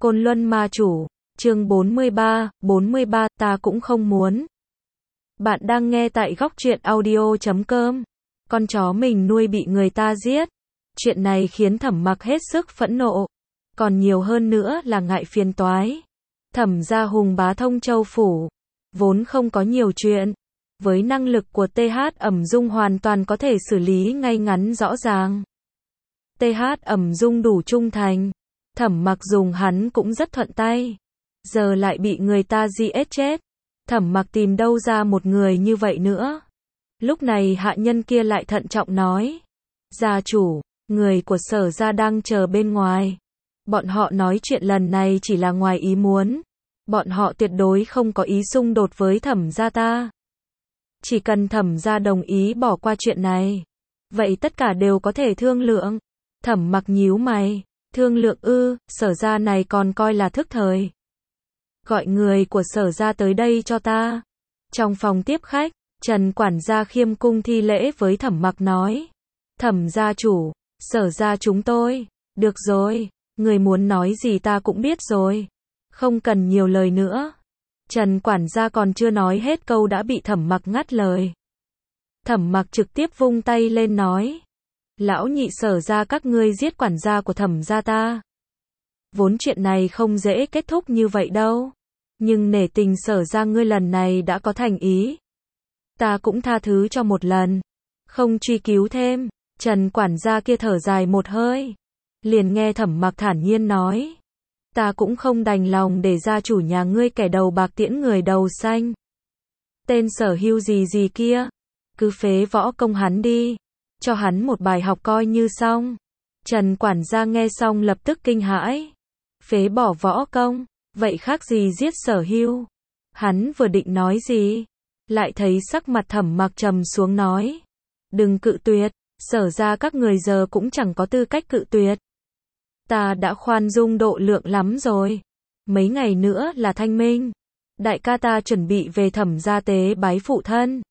Côn Luân Ma Chủ, chương 43, ta cũng không muốn. Bạn đang nghe tại góc truyện audio.com. Con chó mình nuôi bị người ta giết. Chuyện này khiến Thẩm Mặc hết sức phẫn nộ. Còn nhiều hơn nữa là ngại phiền toái. Thẩm gia hùng bá Thông Châu Phủ. Vốn không có nhiều chuyện. Với năng lực của TH Ẩm Dung hoàn toàn có thể xử lý ngay ngắn rõ ràng. TH Ẩm Dung đủ trung thành. Thẩm Mặc dùng hắn cũng rất thuận tay. Giờ lại bị người ta giết chết. Thẩm Mặc tìm đâu ra một người như vậy nữa. Lúc này hạ nhân kia lại thận trọng nói. Gia chủ, người của Sở gia đang chờ bên ngoài. Bọn họ nói chuyện lần này chỉ là ngoài ý muốn. Bọn họ tuyệt đối không có ý xung đột với Thẩm gia ta. Chỉ cần Thẩm gia đồng ý bỏ qua chuyện này. Vậy tất cả đều có thể thương lượng. Thẩm Mặc nhíu mày. Thương lượng ư? Sở gia này còn coi là thức thời. Gọi người của Sở gia tới đây cho ta. Trong phòng tiếp khách, Trần quản gia khiêm cung thi lễ với Thẩm Mặc nói. Thẩm gia chủ, Sở gia chúng tôi. Được rồi, người muốn nói gì ta cũng biết rồi. Không cần nhiều lời nữa. Trần quản gia còn chưa nói hết câu đã bị Thẩm Mặc ngắt lời. Thẩm Mặc trực tiếp vung tay lên nói. Lão nhị Sở gia các ngươi giết quản gia của Thẩm gia ta. Vốn chuyện này không dễ kết thúc như vậy đâu. Nhưng nể tình Sở gia ngươi lần này đã có thành ý. Ta cũng tha thứ cho một lần. Không truy cứu thêm. Trần quản gia kia thở dài một hơi. Liền nghe Thẩm Mặc thản nhiên nói. Ta cũng không đành lòng để gia chủ nhà ngươi kẻ đầu bạc tiễn người đầu xanh. Tên Sở Hưu gì gì kia. Cứ phế võ công hắn đi. Cho hắn một bài học coi như xong. Trần quản gia nghe xong lập tức kinh hãi. Phế bỏ võ công, vậy khác gì giết Sở Hưu. Hắn vừa định nói gì, lại thấy sắc mặt Thẩm Mặc trầm xuống nói. Đừng cự tuyệt, Sở gia các người giờ cũng chẳng có tư cách cự tuyệt. Ta đã khoan dung độ lượng lắm rồi. Mấy ngày nữa là Thanh Minh. Đại ca ta chuẩn bị về Thẩm gia tế bái phụ thân.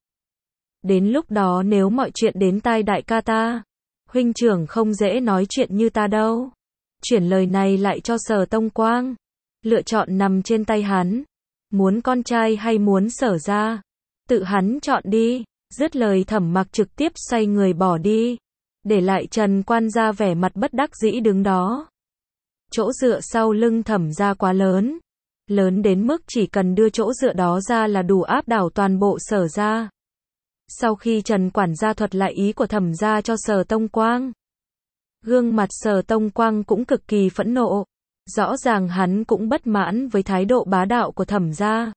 Đến lúc đó nếu mọi chuyện đến tai đại ca ta, huynh trưởng không dễ nói chuyện như ta đâu. Chuyển lời này lại cho Sở Tông Quang. Lựa chọn nằm trên tay hắn. Muốn con trai hay muốn Sở gia? Tự hắn chọn đi. Dứt lời Thẩm Mặc trực tiếp xoay người bỏ đi. Để lại Trần quan gia vẻ mặt bất đắc dĩ đứng đó. Chỗ dựa sau lưng Thẩm gia quá lớn. Lớn đến mức chỉ cần đưa chỗ dựa đó ra là đủ áp đảo toàn bộ Sở gia. Sau khi Trần quản gia thuật lại ý của Thẩm gia cho Sở Tông Quang, gương mặt Sở Tông Quang cũng cực kỳ phẫn nộ. Rõ ràng hắn cũng bất mãn với thái độ bá đạo của Thẩm gia.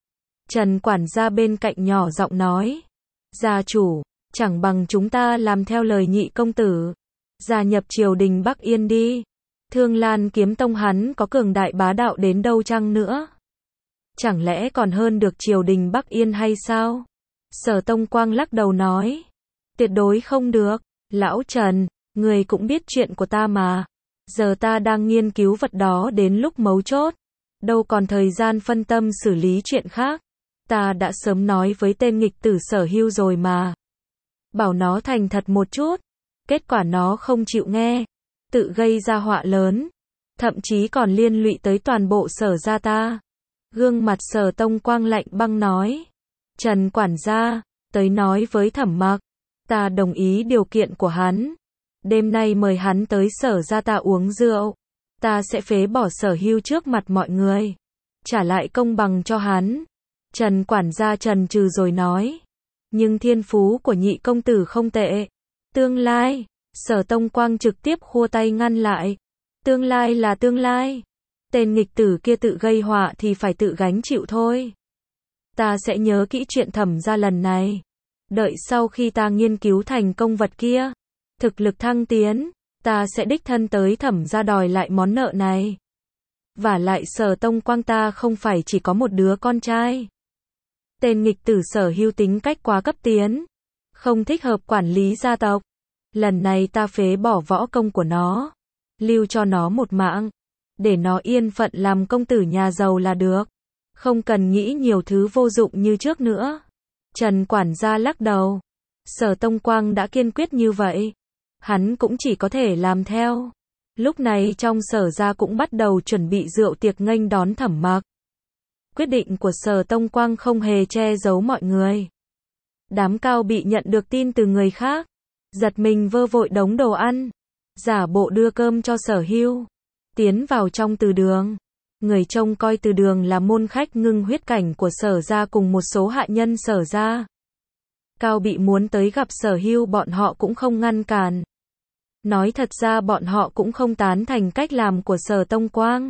Trần quản gia bên cạnh nhỏ giọng nói. Gia chủ, chẳng bằng chúng ta làm theo lời nhị công tử. Gia nhập triều đình Bắc Yên đi. Thương Lan Kiếm Tông hắn có cường đại bá đạo đến đâu chăng nữa. Chẳng lẽ còn hơn được triều đình Bắc Yên hay sao? Sở Tông Quang lắc đầu nói. Tuyệt đối không được. Lão Trần, người cũng biết chuyện của ta mà. Giờ ta đang nghiên cứu vật đó đến lúc mấu chốt. Đâu còn thời gian phân tâm xử lý chuyện khác. Ta đã sớm nói với tên nghịch tử Sở Hưu rồi mà. Bảo nó thành thật một chút. Kết quả nó không chịu nghe. Tự gây ra họa lớn. Thậm chí còn liên lụy tới toàn bộ Sở gia ta. Gương mặt Sở Tông Quang lạnh băng nói. Trần quản gia, tới nói với Thẩm Mặc. Ta đồng ý điều kiện của hắn. Đêm nay mời hắn tới Sở gia ta uống rượu. Ta sẽ phế bỏ Sở Hưu trước mặt mọi người. Trả lại công bằng cho hắn. Trần quản gia trần trừ rồi nói. Nhưng thiên phú của nhị công tử không tệ. Tương lai, Sở Tông Quang trực tiếp khua tay ngăn lại. Tương lai là tương lai. Tên nghịch tử kia tự gây họa thì phải tự gánh chịu thôi. Ta sẽ nhớ kỹ chuyện Thẩm gia lần này. Đợi sau khi ta nghiên cứu thành công vật kia, thực lực thăng tiến, ta sẽ đích thân tới Thẩm gia đòi lại món nợ này. Vả lại Sở Tông Quang ta không phải chỉ có một đứa con trai. Tên nghịch tử Sở Hưu tính cách quá cấp tiến, không thích hợp quản lý gia tộc. Lần này ta phế bỏ võ công của nó, lưu cho nó một mạng, để nó yên phận làm công tử nhà giàu là được. Không cần nghĩ nhiều thứ vô dụng như trước nữa. Trần quản gia lắc đầu. Sở Tông Quang đã kiên quyết như vậy. Hắn cũng chỉ có thể làm theo. Lúc này trong Sở gia cũng bắt đầu chuẩn bị rượu tiệc nghênh đón Thẩm Mặc. Quyết định của Sở Tông Quang không hề che giấu mọi người. Đám Cao Bị nhận được tin từ người khác, giật mình vơ vội đống đồ ăn, giả bộ đưa cơm cho Sở Hưu, tiến vào trong từ đường. Người trông coi từ đường là môn khách ngưng huyết cảnh của Sở gia cùng một số hạ nhân Sở gia. Cao Bị muốn tới gặp Sở Hưu, bọn họ cũng không ngăn cản. Nói thật ra bọn họ cũng không tán thành cách làm của Sở Tông Quang.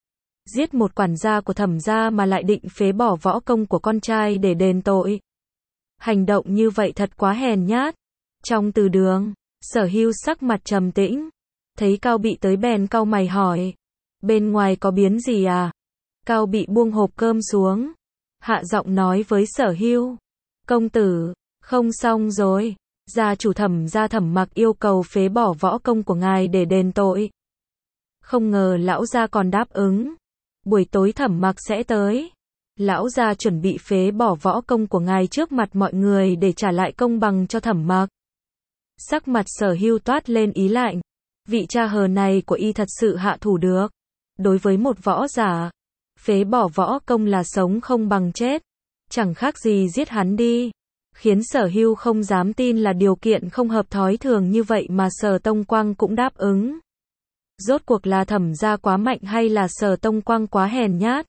Giết một quản gia của Thẩm gia mà lại định phế bỏ võ công của con trai để đền tội. Hành động như vậy thật quá hèn nhát. Trong từ đường, Sở Hưu sắc mặt trầm tĩnh. Thấy Cao Bị tới bèn cau mày hỏi. Bên ngoài có biến gì à? Cao Bị buông hộp cơm xuống. Hạ giọng nói với Sở Hưu. Công tử, không xong rồi. Gia chủ Thẩm gia Thẩm Mặc yêu cầu phế bỏ võ công của ngài để đền tội. Không ngờ lão gia còn đáp ứng. Buổi tối Thẩm Mặc sẽ tới. Lão gia chuẩn bị phế bỏ võ công của ngài trước mặt mọi người để trả lại công bằng cho Thẩm Mặc. Sắc mặt Sở Hưu toát lên ý lạnh. Vị cha hờ này của y thật sự hạ thủ được. Đối với một võ giả, phế bỏ võ công là sống không bằng chết. Chẳng khác gì giết hắn đi. Khiến Sở Hưu không dám tin là điều kiện không hợp thói thường như vậy mà Sở Tông Quang cũng đáp ứng. Rốt cuộc là Thẩm gia quá mạnh hay là Sở Tông Quang quá hèn nhát?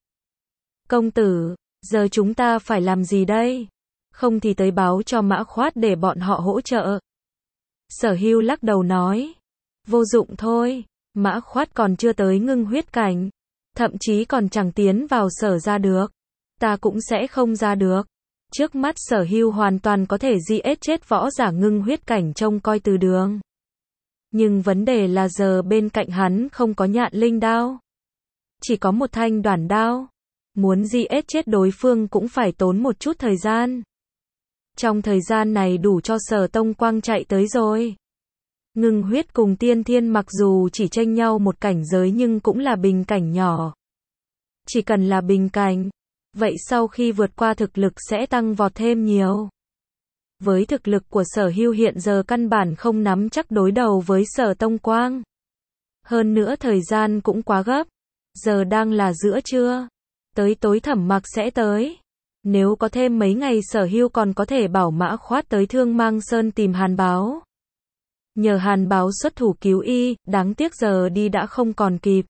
Công tử, giờ chúng ta phải làm gì đây? Không thì tới báo cho Mã Khoát để bọn họ hỗ trợ. Sở Hưu lắc đầu nói. Vô dụng thôi, Mã Khoát còn chưa tới ngưng huyết cảnh. Thậm chí còn chẳng tiến vào Sở gia được. Ta cũng sẽ không ra được. Trước mắt Sở Hưu hoàn toàn có thể giết chết võ giả ngưng huyết cảnh trông coi từ đường. Nhưng vấn đề là giờ bên cạnh hắn không có nhạn linh đao. Chỉ có một thanh đoản đao. Muốn giết chết đối phương cũng phải tốn một chút thời gian. Trong thời gian này đủ cho Sở Tông Quang chạy tới rồi. Ngưng huyết cùng tiên thiên mặc dù chỉ chênh nhau một cảnh giới nhưng cũng là bình cảnh nhỏ. Chỉ cần là bình cảnh, vậy sau khi vượt qua thực lực sẽ tăng vọt thêm nhiều. Với thực lực của Sở Hưu hiện giờ căn bản không nắm chắc đối đầu với Sở Tông Quang. Hơn nữa thời gian cũng quá gấp. Giờ đang là giữa trưa. Tới tối Thẩm Mặc sẽ tới. Nếu có thêm mấy ngày Sở Hưu còn có thể bảo Mã Khoát tới Thương Mang Sơn tìm Hàn Báo. Nhờ Hàn Báo xuất thủ cứu y, đáng tiếc giờ đi đã không còn kịp.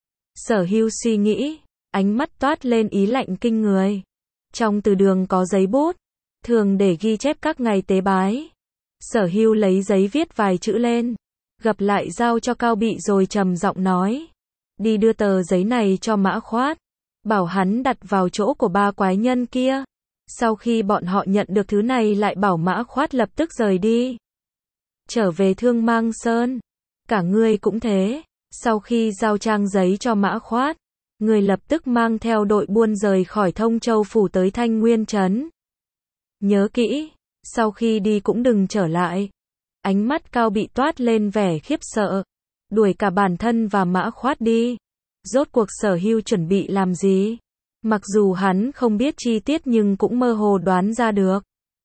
Sở Hưu suy nghĩ, ánh mắt toát lên ý lạnh kinh người. Trong từ đường có giấy bút, thường để ghi chép các ngày tế bái. Sở Hưu lấy giấy viết vài chữ lên, gập lại giao cho Cao Bị rồi trầm giọng nói. Đi đưa tờ giấy này cho Mã Khoát. Bảo hắn đặt vào chỗ của ba quái nhân kia. Sau khi bọn họ nhận được thứ này lại bảo Mã Khoát lập tức rời đi. Trở về Thương Mang Sơn. Cả ngươi cũng thế. Sau khi giao trang giấy cho Mã Khoát, người lập tức mang theo đội buôn rời khỏi Thông Châu phủ tới Thanh Nguyên trấn. Nhớ kỹ, sau khi đi cũng đừng trở lại. Ánh mắt Cao Bị toát lên vẻ khiếp sợ. Đuổi cả bản thân và Mã Khoát đi. Rốt cuộc Sở Hưu chuẩn bị làm gì? Mặc dù hắn không biết chi tiết nhưng cũng mơ hồ đoán ra được.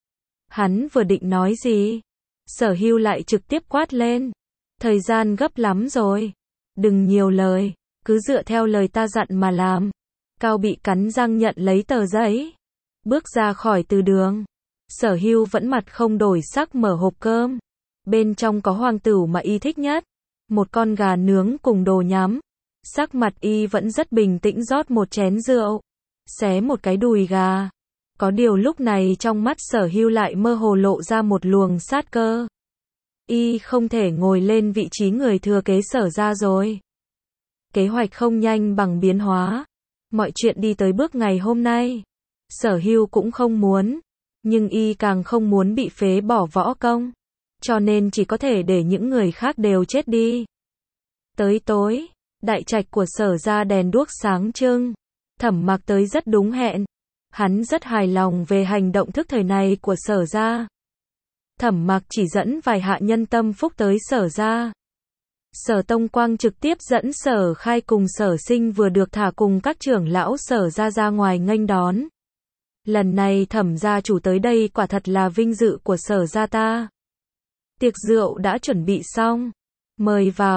Hắn vừa định nói gì? Sở Hưu lại trực tiếp quát lên. Thời gian gấp lắm rồi. Đừng nhiều lời, cứ dựa theo lời ta dặn mà làm. Cao Bị cắn răng nhận lấy tờ giấy. Bước ra khỏi từ đường. Sở Hưu vẫn mặt không đổi sắc mở hộp cơm. Bên trong có hoàng tửu mà y thích nhất. Một con gà nướng cùng đồ nhắm. Sắc mặt y vẫn rất bình tĩnh rót một chén rượu. Xé một cái đùi gà. Có điều lúc này trong mắt Sở Hưu lại mơ hồ lộ ra một luồng sát cơ. Y không thể ngồi lên vị trí người thừa kế Sở gia rồi. Kế hoạch không nhanh bằng biến hóa. Mọi chuyện đi tới bước ngày hôm nay. Sở Hưu cũng không muốn. Nhưng y càng không muốn bị phế bỏ võ công. Cho nên chỉ có thể để những người khác đều chết đi. Tới tối, đại trạch của Sở gia đèn đuốc sáng trưng. Thẩm Mặc tới rất đúng hẹn. Hắn rất hài lòng về hành động thức thời này của Sở gia. Thẩm Mặc chỉ dẫn vài hạ nhân tâm phúc tới Sở gia. Sở Tông Quang trực tiếp dẫn Sở Khai cùng Sở Sinh vừa được thả cùng các trưởng lão Sở gia ra ngoài nghênh đón. Lần này Thẩm gia chủ tới đây quả thật là vinh dự của Sở gia ta. Tiệc rượu đã chuẩn bị xong. Mời vào.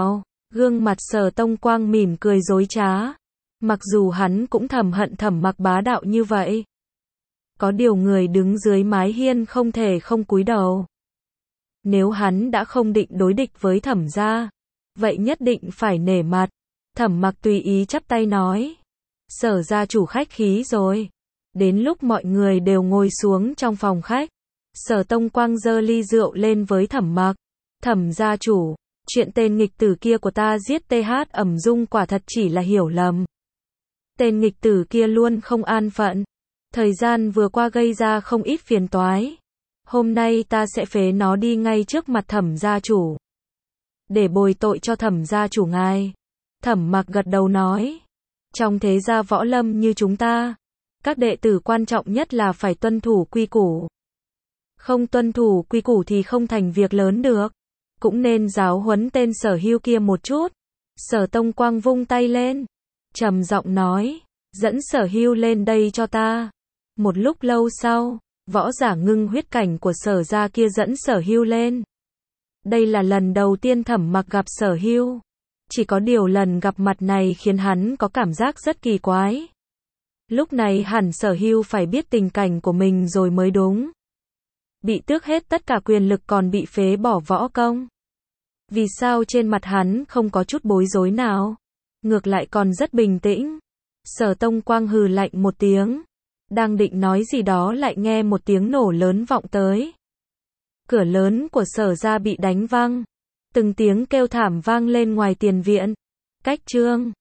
Gương mặt Sở Tông Quang mỉm cười dối trá. Mặc dù hắn cũng thầm hận Thẩm Mặc bá đạo như vậy. Có điều người đứng dưới mái hiên không thể không cúi đầu. Nếu hắn đã không định đối địch với Thẩm gia, vậy nhất định phải nể mặt. Thẩm Mặc tùy ý chắp tay nói. Sở gia chủ khách khí rồi. Đến lúc mọi người đều ngồi xuống trong phòng khách, Sở Tông Quang giơ ly rượu lên với Thẩm Mặc. Thẩm gia chủ, chuyện tên nghịch tử kia của ta giết TH Ẩm Dung quả thật chỉ là hiểu lầm. Tên nghịch tử kia luôn không an phận. Thời gian vừa qua gây ra không ít phiền toái. Hôm nay ta sẽ phế nó đi ngay trước mặt Thẩm gia chủ. Để bồi tội cho Thẩm gia chủ ngài. Thẩm Mặc gật đầu nói. Trong thế gia võ lâm như chúng ta, các đệ tử quan trọng nhất là phải tuân thủ quy củ. Không tuân thủ quy củ thì không thành việc lớn được. Cũng nên giáo huấn tên Sở Hưu kia một chút. Sở Tông Quang vung tay lên, trầm giọng nói, dẫn Sở Hưu lên đây cho ta. Một lúc lâu sau, võ giả ngưng huyết cảnh của Sở gia kia dẫn Sở Hưu lên. Đây là lần đầu tiên Thẩm Mặc gặp Sở Hưu. Chỉ có điều lần gặp mặt này khiến hắn có cảm giác rất kỳ quái. Lúc này hẳn Sở Hưu phải biết tình cảnh của mình rồi mới đúng. Bị tước hết tất cả quyền lực còn bị phế bỏ võ công. Vì sao trên mặt hắn không có chút bối rối nào? Ngược lại còn rất bình tĩnh. Sở Tông Quang hừ lạnh một tiếng. Đang định nói gì đó lại nghe một tiếng nổ lớn vọng tới. Cửa lớn của Sở gia bị đánh văng. Từng tiếng kêu thảm vang lên ngoài tiền viện. Cách chương